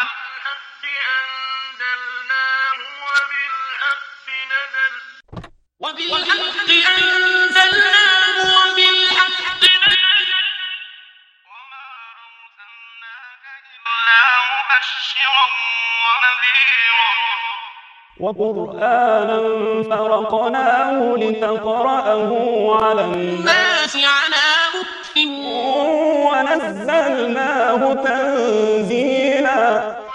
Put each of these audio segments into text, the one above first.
وبالحق أنزلناه وبالحق نزل وما أرسلناك إلا مبشرا ونذيرا وقرآنا فرقناه لتقرأه على الناس على مكث ونزلناه تنزيلا.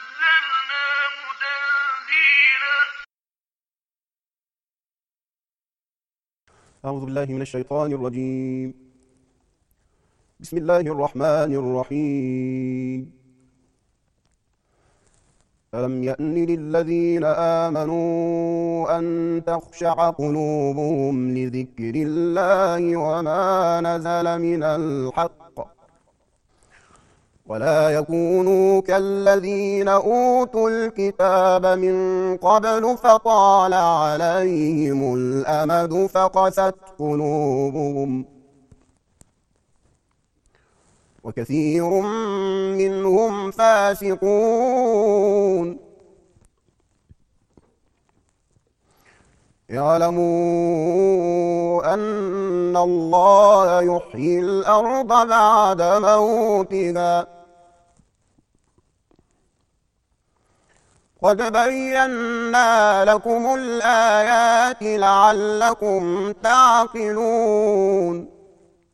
أعوذ بالله من الشيطان الرجيم. بسم الله الرحمن الرحيم. ألم يأن للذين آمنوا أن تخشع قلوبهم لذكر الله وما نزل من الحق ولا يكونوا كالذين أوتوا الكتاب من قبل فطال عليهم الأمد فقست قلوبهم وكثير منهم فاسقون. يعلموا أن الله يحيي الأرض بعد موتها قد بينا لكم الآيات لعلكم تعقلون.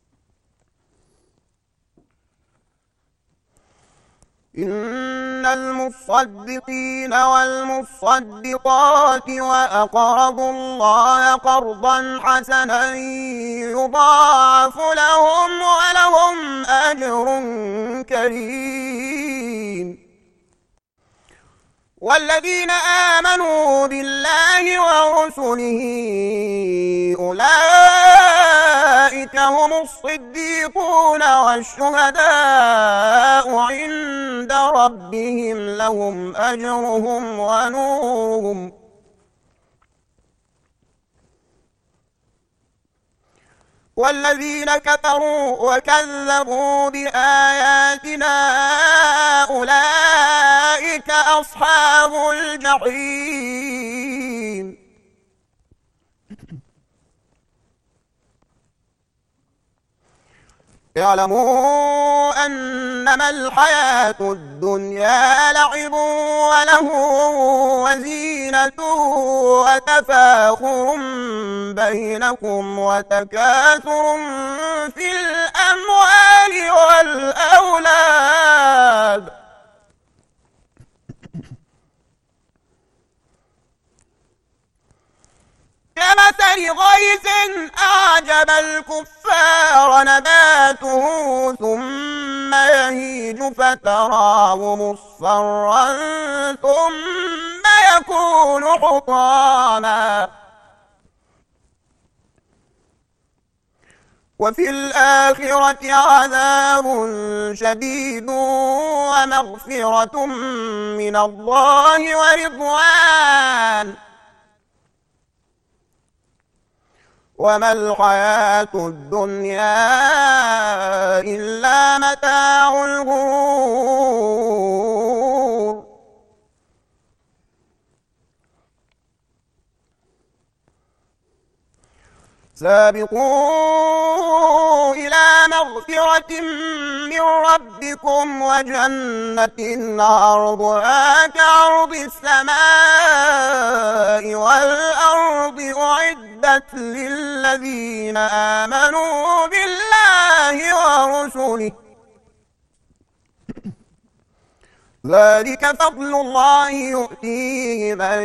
إن المصدقين والمصدقات وأقرضوا الله قرضا حسنا يضاعف لهم ولهم أجر كريم. والذين آمنوا بالله ورسله أولئك هم الصديقون والشهداء عند ربهم لهم أجرهم ونورهم. والذين كفروا وكذبوا بآياتنا أولئك أصحاب الجحيم. اعلموا أنما الحياة الدنيا لعب وله وزينة وتفاخر بينكم وتكاثر في الأموال والأولاد كمثل غيث أعجب الكفار نباته ثم يهيج فتراه مصفرا ثم يكون حطاما وفي الآخرة عذاب شديد ومغفرة من الله ورضوان وما الحياة الدنيا إلا متاع الغرور. سابقوا إلى مغفرة من ربكم وجنة عرضها كعرض السماء والأرض أعدت للذين آمنوا بالله ورسله ذلك فضل الله يؤتيه من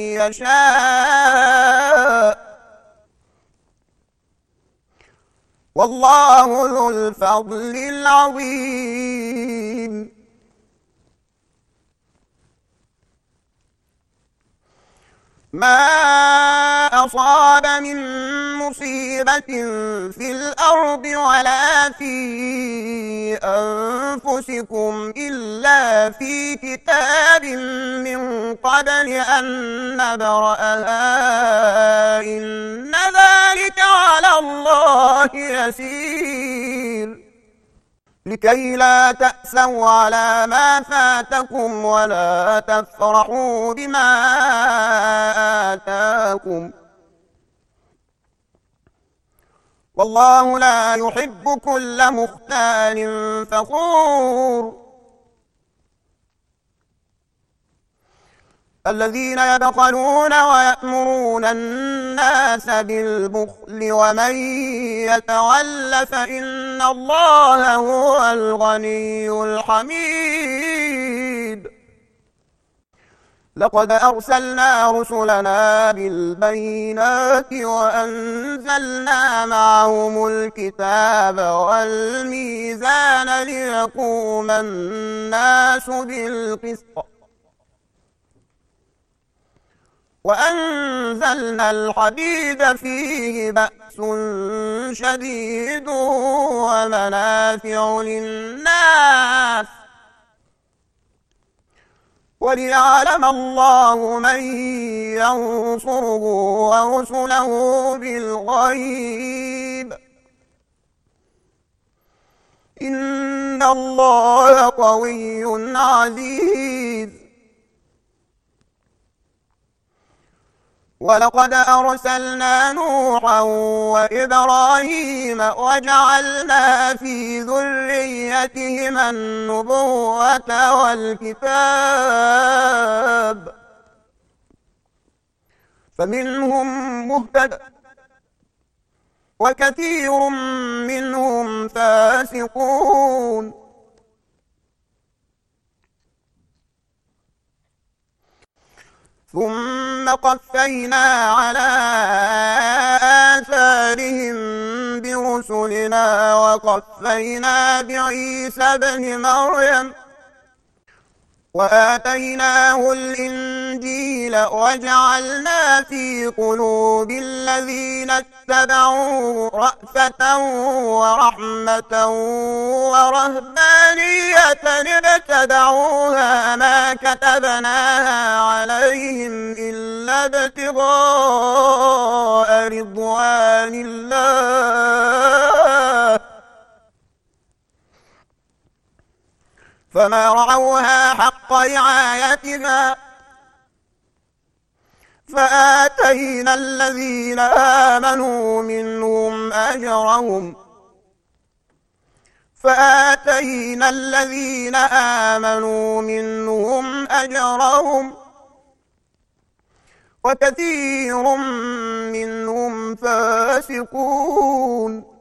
يشاء والله ذو الفضل العظيم. ما أصاب من مصيبة في الأرض ولا في أنفسكم إلا في كتاب من قبل أن نبرأها إن ذلك على الله يسير. لكي لا تأسوا على ما فاتكم ولا تفرحوا بما آتاكم والله لا يحب كل مختال فخور الذين يبخلون ويأمرون الناس بالبخل ومن يتول فإن الله هو الغني الحميد لقد أرسلنا رسلنا بالبينات وأنزلنا معهم الكتاب والميزان ليقوم الناس بالقسط وأنزلنا الحديد فيه بأس شديد ومنافع للناس وليعلم الله من ينصره ورسله بالغيب إن الله قوي عزيز ولقد أرسلنا نوحا وإبراهيم وجعلنا في ذريتهما النبوة والكتاب فمنهم مهتد وكثير منهم فاسقون ثم قفينا على آثارهم برسلنا وقفينا بعيسى ابن مريم وآتيناه الإنجيل وجعلنا في قلوب الذين اتبعوه رأفة ورحمة ورهبانية ابتدعوها ما كتبناها عليهم إلا ابتغاء رضوان الله فما رعوها حق رعايتها فآتينا الذين آمنوا منهم أجرهم وكثير منهم فاسقون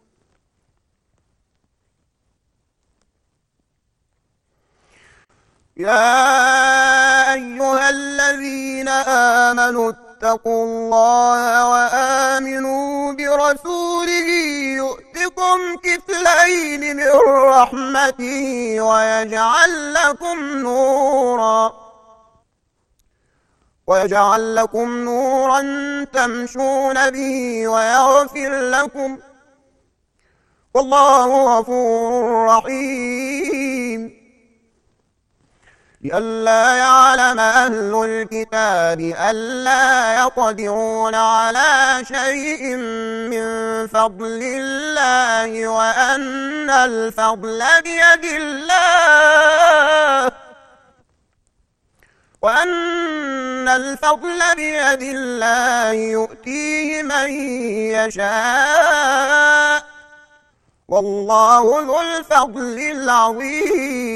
يا أيها الذين آمنوا اتقوا الله وآمنوا برسوله يؤتكم كفلين من رحمته ويجعل لكم نورا تمشون به ويغفر لكم والله غفور رحيم لئلا يعلم أهل الكتاب ألا يقدرون على شيء من فضل الله وأن الفضل بيد الله يؤتيه من يشاء والله ذو الفضل العظيم